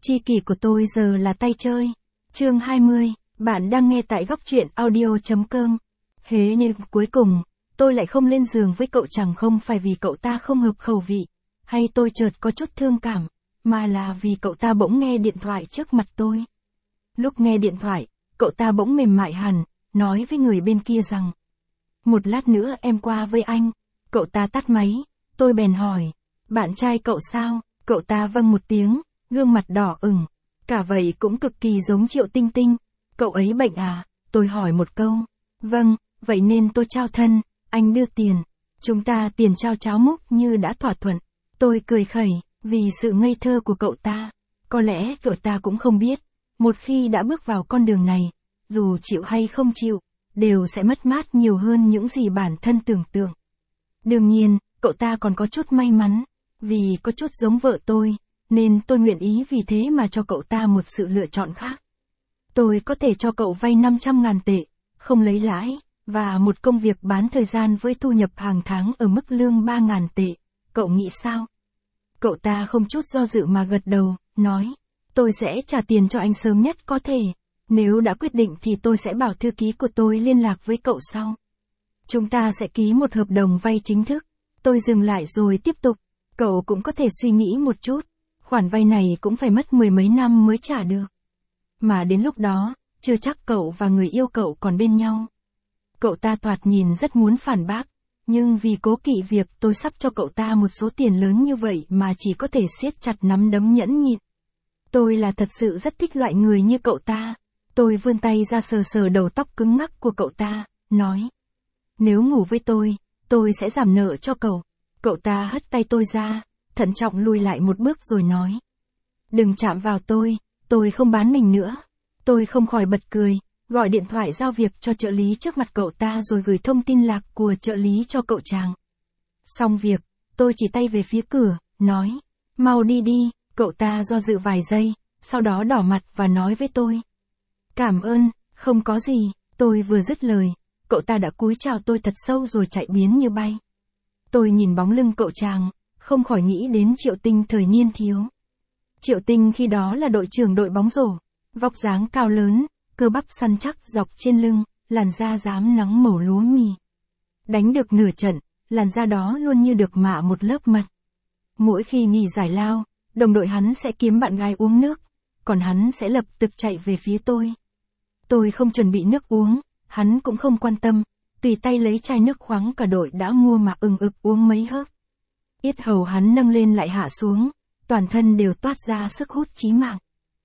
Tri kỷ của tôi giờ là tay chơi. Chương 20, bạn đang nghe tại góc truyện audio.com. Thế nhưng cuối cùng, tôi lại không lên giường với cậu, chẳng không phải vì cậu ta không hợp khẩu vị, hay tôi chợt có chút thương cảm, mà là vì cậu ta bỗng nghe điện thoại trước mặt tôi. Lúc nghe điện thoại, cậu ta bỗng mềm mại hẳn, nói với người bên kia rằng: "Một lát nữa em qua với anh." Cậu ta tắt máy, tôi bèn hỏi: "Bạn trai cậu sao?" Cậu ta vâng một tiếng, gương mặt đỏ ửng, cả vậy cũng cực kỳ giống Triệu Tinh Tinh. "Cậu ấy bệnh à?" Tôi hỏi một câu. "Vâng, vậy nên tôi trao thân, anh đưa tiền. Chúng ta tiền trao cháo múc như đã thỏa thuận." Tôi cười khẩy, vì sự ngây thơ của cậu ta. Có lẽ cậu ta cũng không biết, một khi đã bước vào con đường này, dù chịu hay không chịu, đều sẽ mất mát nhiều hơn những gì bản thân tưởng tượng. Đương nhiên, cậu ta còn có chút may mắn, vì có chút giống vợ tôi, nên tôi nguyện ý vì thế mà cho cậu ta một sự lựa chọn khác. Tôi có thể cho cậu vay 500.000 tệ, không lấy lãi, và một công việc bán thời gian với thu nhập hàng tháng ở mức lương 3.000 tệ. Cậu nghĩ sao? Cậu ta không chút do dự mà gật đầu, nói: "Tôi sẽ trả tiền cho anh sớm nhất có thể. Nếu đã quyết định thì tôi sẽ bảo thư ký của tôi liên lạc với cậu sau. Chúng ta sẽ ký một hợp đồng vay chính thức." Tôi dừng lại rồi tiếp tục: "Cậu cũng có thể suy nghĩ một chút, khoản vay này cũng phải mất 10 mấy năm mới trả được. Mà đến lúc đó, chưa chắc cậu và người yêu cậu còn bên nhau." Cậu ta thoạt nhìn rất muốn phản bác, nhưng vì cố kỵ việc tôi sắp cho cậu ta một số tiền lớn như vậy mà chỉ có thể siết chặt nắm đấm nhẫn nhịn. Tôi là thật sự rất thích loại người như cậu ta. Tôi vươn tay ra sờ sờ đầu tóc cứng ngắc của cậu ta, nói: "Nếu ngủ với tôi sẽ giảm nợ cho cậu." Cậu ta hất tay tôi ra, thận trọng lùi lại một bước rồi nói: "Đừng chạm vào tôi không bán mình nữa." Tôi không khỏi bật cười, gọi điện thoại giao việc cho trợ lý trước mặt cậu ta rồi gửi thông tin lạc của trợ lý cho cậu chàng. Xong việc, tôi chỉ tay về phía cửa, nói: "Mau đi đi." Cậu ta do dự vài giây, sau đó đỏ mặt và nói với tôi: "Cảm ơn, không có gì." Tôi vừa dứt lời, cậu ta đã cúi chào tôi thật sâu rồi chạy biến như bay. Tôi nhìn bóng lưng cậu chàng, không khỏi nghĩ đến Triệu Tinh thời niên thiếu. Triệu Tinh khi đó là đội trưởng đội bóng rổ, vóc dáng cao lớn, cơ bắp săn chắc dọc trên lưng, làn da rám nắng màu lúa mì. Đánh được nửa trận, làn da đó luôn như được mạ một lớp mật. Mỗi khi nghỉ giải lao, đồng đội hắn sẽ kiếm bạn gái uống nước, còn hắn sẽ lập tức chạy về phía tôi. Tôi không chuẩn bị nước uống, hắn cũng không quan tâm, tùy tay lấy chai nước khoáng cả đội đã mua mà ừng ực uống mấy hớp. Yết hầu hắn nâng lên lại hạ xuống, toàn thân đều toát ra sức hút chí mạng.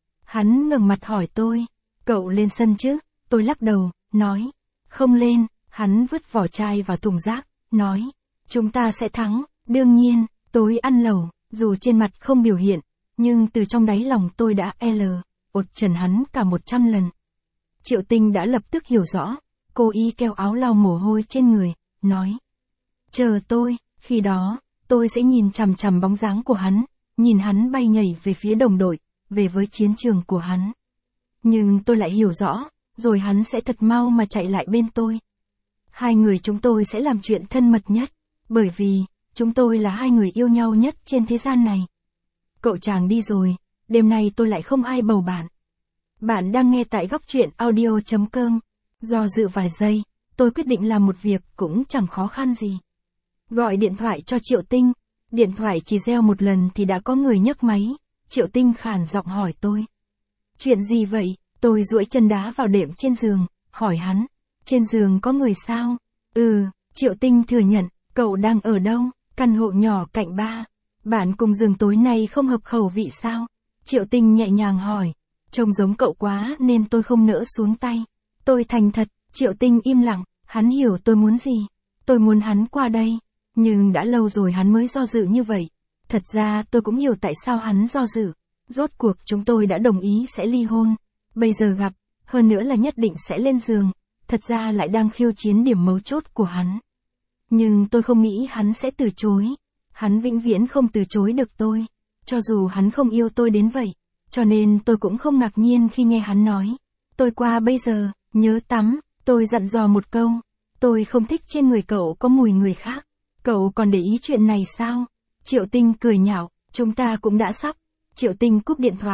Hắn ngẩng mặt hỏi tôi: "Cậu lên sân chứ?" Tôi lắc đầu, nói: "Không lên." Hắn vứt vỏ chai vào thùng rác, nói: "Chúng ta sẽ thắng." Đương nhiên, tôi ăn lẩu, dù trên mặt không biểu hiện, nhưng từ trong đáy lòng tôi đã ột trần hắn cả 100 lần. Triệu Tinh đã lập tức hiểu rõ, cô y kéo áo lau mồ hôi trên người, nói: "Chờ tôi." Khi đó, tôi sẽ nhìn chằm chằm bóng dáng của hắn, nhìn hắn bay nhảy về phía đồng đội, về với chiến trường của hắn. Nhưng tôi lại hiểu rõ, rồi hắn sẽ thật mau mà chạy lại bên tôi. Hai người chúng tôi sẽ làm chuyện thân mật nhất, bởi vì chúng tôi là hai người yêu nhau nhất trên thế gian này. Cậu chàng đi rồi, đêm nay tôi lại không ai bầu bạn. Bạn đang nghe tại góc truyện audio.com. Do dự vài giây, tôi quyết định làm một việc cũng chẳng khó khăn gì. Gọi điện thoại cho Triệu Tinh. Điện thoại chỉ reo một lần thì đã có người nhấc máy. Triệu Tinh khàn giọng hỏi tôi: "Chuyện gì vậy?" Tôi duỗi chân đá vào đệm trên giường, hỏi hắn: "Trên giường có người sao?" "Ừ." Triệu Tinh thừa nhận. "Cậu đang ở đâu?" "Căn hộ nhỏ cạnh ba." "Bạn cùng giường tối nay không hợp khẩu vị sao?" Triệu Tinh nhẹ nhàng hỏi. Trông giống cậu quá nên tôi không nỡ xuống tay. Tôi thành thật. Triệu Tinh im lặng, hắn hiểu tôi muốn gì. Tôi muốn hắn qua đây, nhưng đã lâu rồi hắn mới do dự như vậy. Thật ra tôi cũng hiểu tại sao hắn do dự. Rốt cuộc chúng tôi đã đồng ý sẽ ly hôn. Bây giờ gặp, hơn nữa là nhất định sẽ lên giường, thật ra lại đang khiêu chiến điểm mấu chốt của hắn. Nhưng tôi không nghĩ hắn sẽ từ chối. Hắn vĩnh viễn không từ chối được tôi, cho dù hắn không yêu tôi đến vậy. Cho nên tôi cũng không ngạc nhiên khi nghe hắn nói: "Tôi qua bây giờ, nhớ tắm." Tôi dặn dò một câu: "Tôi không thích trên người cậu có mùi người khác." "Cậu còn để ý chuyện này sao?" Triệu Tinh cười nhạo: "Chúng ta cũng đã sắp." Triệu Tinh cúp điện thoại,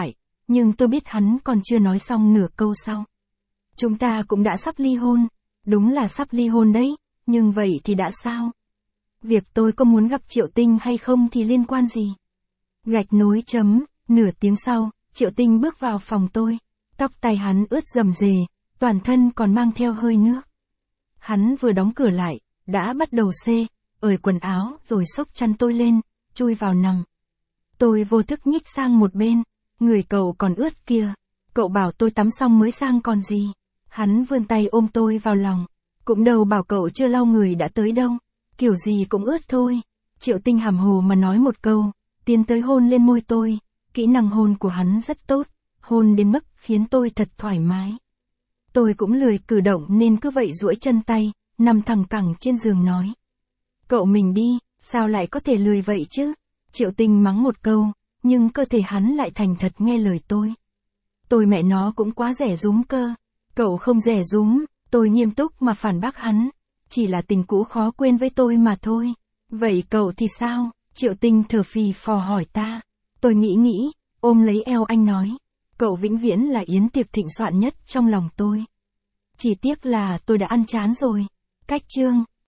Nhưng tôi biết hắn còn chưa nói xong nửa câu sau. Chúng ta cũng đã sắp ly hôn. Đúng là sắp ly hôn đấy, nhưng vậy thì đã sao? Việc tôi có muốn gặp Triệu Tinh hay không thì liên quan gì? Gạch nối chấm, nửa tiếng sau, Triệu Tinh bước vào phòng tôi. Tóc tai hắn ướt rầm rề, toàn thân còn mang theo hơi nước. Hắn vừa đóng cửa lại, đã bắt đầu ởi quần áo rồi xốc chăn tôi lên, chui vào nằm. Tôi vô thức nhích sang một bên, người cậu còn ướt kìa, cậu bảo tôi tắm xong mới sang còn gì. Hắn vươn tay ôm tôi vào lòng, cũng đâu bảo cậu chưa lau người đã tới đâu, kiểu gì cũng ướt thôi. Triệu Tinh hàm hồ mà nói một câu, tiến tới hôn lên môi tôi, kỹ năng hôn của hắn rất tốt, hôn đến mức khiến tôi thật thoải mái. Tôi cũng lười cử động nên cứ vậy duỗi chân tay, nằm thẳng cẳng trên giường nói. Cậu mình đi, sao lại có thể lười vậy chứ? Triệu Tinh mắng một câu, nhưng cơ thể hắn lại thành thật nghe lời tôi. Tôi mẹ nó cũng quá rẻ rúm cơ. Cậu không rẻ rúm, tôi nghiêm túc mà phản bác hắn. Chỉ là tình cũ khó quên với tôi mà thôi. Vậy cậu thì sao? Triệu Tinh thở phì phò hỏi ta. Tôi nghĩ, ôm lấy eo anh nói. Cậu vĩnh viễn là yến tiệc thịnh soạn nhất trong lòng tôi. Chỉ tiếc là tôi đã ăn chán rồi. Cách chương